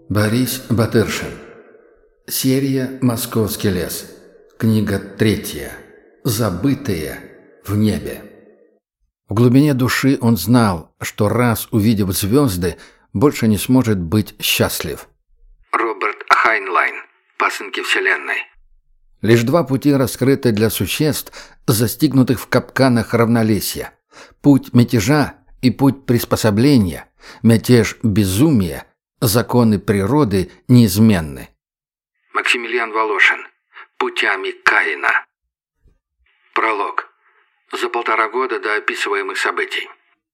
Борис Батыршин. Серия «Московский лес». Книга 3. Забытые в небе. В глубине души он знал, что раз увидев звезды, больше не сможет быть счастлив. Роберт Хайнлайн. Пасынки Вселенной. Лишь два пути раскрыты для существ, застигнутых в капканах равновесия. Путь мятежа и путь приспособления. Мятеж – безумие. Законы природы неизменны. Максимилиан Волошин. Путями Каина. Пролог. За 1,5 года до описываемых событий.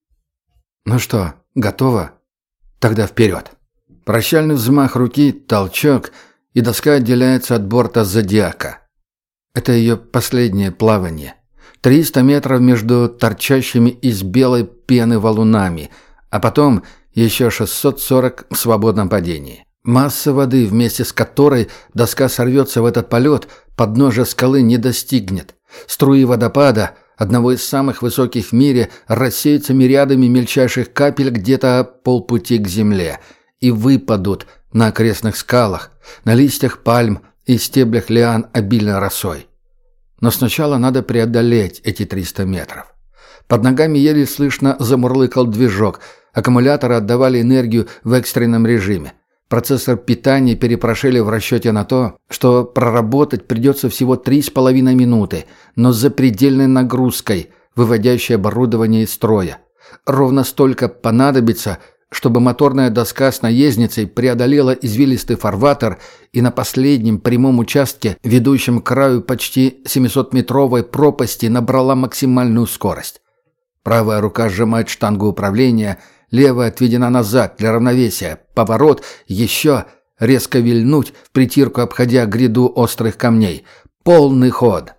Ну что, готово? Тогда вперед. Прощальный взмах руки, толчок, и доска отделяется от борта «Зодиака». Это ее последнее плавание. 300 метров между торчащими из белой пены валунами, а потом еще 640 в свободном падении. Масса воды, вместе с которой доска сорвется в этот полет, подножия скалы не достигнет. Струи водопада, одного из самых высоких в мире, рассеются мириадами мельчайших капель где-то полпути к земле и выпадут на окрестных скалах, на листьях пальм и стеблях лиан обильной росой. Но сначала надо преодолеть эти 300 метров. Под ногами еле слышно замурлыкал движок, аккумуляторы отдавали энергию в экстренном режиме. Процессор питания перепрошили в расчете на то, что проработать придется всего 3,5 минуты, но с запредельной нагрузкой, выводящей оборудование из строя. Ровно столько понадобится, чтобы моторная доска с наездницей преодолела извилистый фарватер и на последнем прямом участке, ведущем к краю почти 700-метровой пропасти, набрала максимальную скорость. Правая рука сжимает штангу управления, левая отведена назад для равновесия. Поворот, еще резко вильнуть, в притирку обходя гряду острых камней. Полный ход.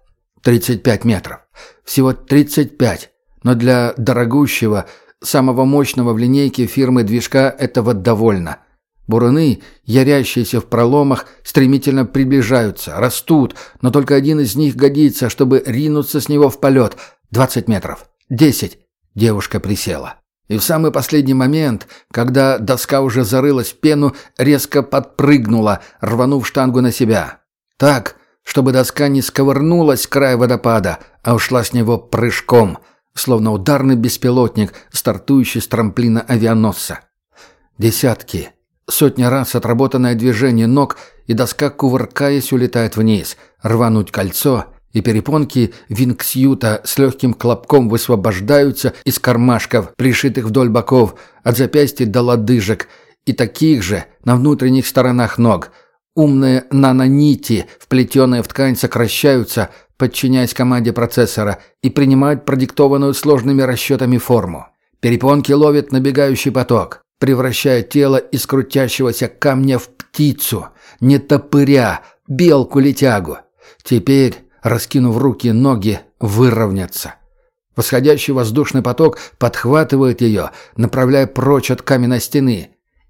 35 метров. Всего 35, но для дорогущего, самого мощного в линейке фирмы движка этого довольно. Буруны, ярящиеся в проломах, стремительно приближаются, растут, но только один из них годится, чтобы ринуться с него в полет. 20 метров. 10. Девушка присела. И в самый последний момент, когда доска уже зарылась в пену, резко подпрыгнула, рванув штангу на себя. Так, чтобы доска не сковырнулась с края водопада, а ушла с него прыжком, словно ударный беспилотник, стартующий с трамплина авианосца. Десятки, сотни раз отработанное движение ног, и доска, кувыркаясь, улетает вниз, рвануть кольцо, и перепонки вингсьюта с легким хлопком высвобождаются из кармашков, пришитых вдоль боков, от запястья до лодыжек, и таких же на внутренних сторонах ног. Умные нанонити, вплетенные в ткань, сокращаются, подчиняясь команде процессора, и принимают продиктованную сложными расчетами форму. Перепонки ловят набегающий поток, превращая тело из крутящегося камня в птицу, не топыря, белку-летягу. Теперь, раскинув руки, ноги выровнятся. Восходящий воздушный поток подхватывает ее, направляя прочь от каменной стены.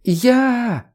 «Я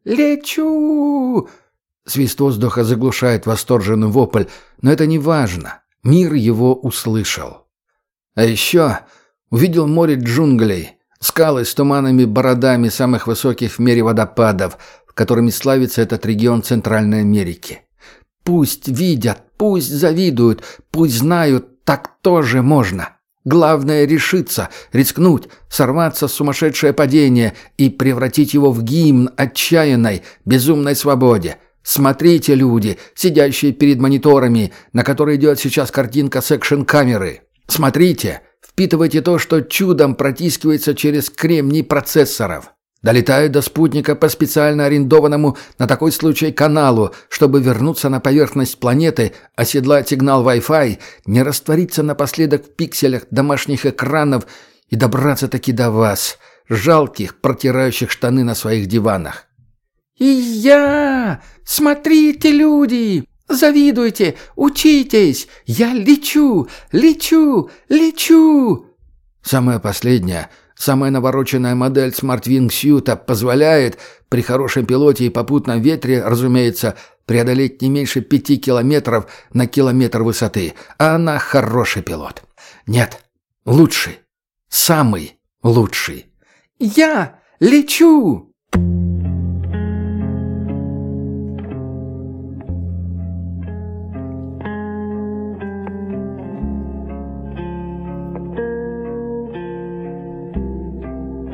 лечу!» Свист воздуха заглушает восторженный вопль, но это не важно. Мир его услышал. А еще увидел море джунглей, скалы с туманными бородами самых высоких в мире водопадов, которыми славится этот регион Центральной Америки. Пусть видят, пусть завидуют, пусть знают, так тоже можно. Главное — решиться, рискнуть, сорваться с сумасшедшее падение и превратить его в гимн отчаянной, безумной свободе. Смотрите, люди, сидящие перед мониторами, на которой идет сейчас картинка с экшн-камеры. Смотрите, впитывайте то, что чудом протискивается через кремний процессоров. Долетают до спутника по специально арендованному на такой случай каналу, чтобы вернуться на поверхность планеты, оседлать сигнал Wi-Fi, не раствориться напоследок в пикселях домашних экранов и добраться-таки до вас, жалких, протирающих штаны на своих диванах. «И я! Смотрите, люди! Завидуйте! Учитесь! Я лечу! Лечу! Лечу!» Самая последняя, самая навороченная модель Smart Wingsuit позволяет, при хорошем пилоте и попутном ветре, разумеется, преодолеть не меньше 5 километров на километр высоты. А она хороший пилот. Нет, лучший. Самый лучший. «Я лечу!»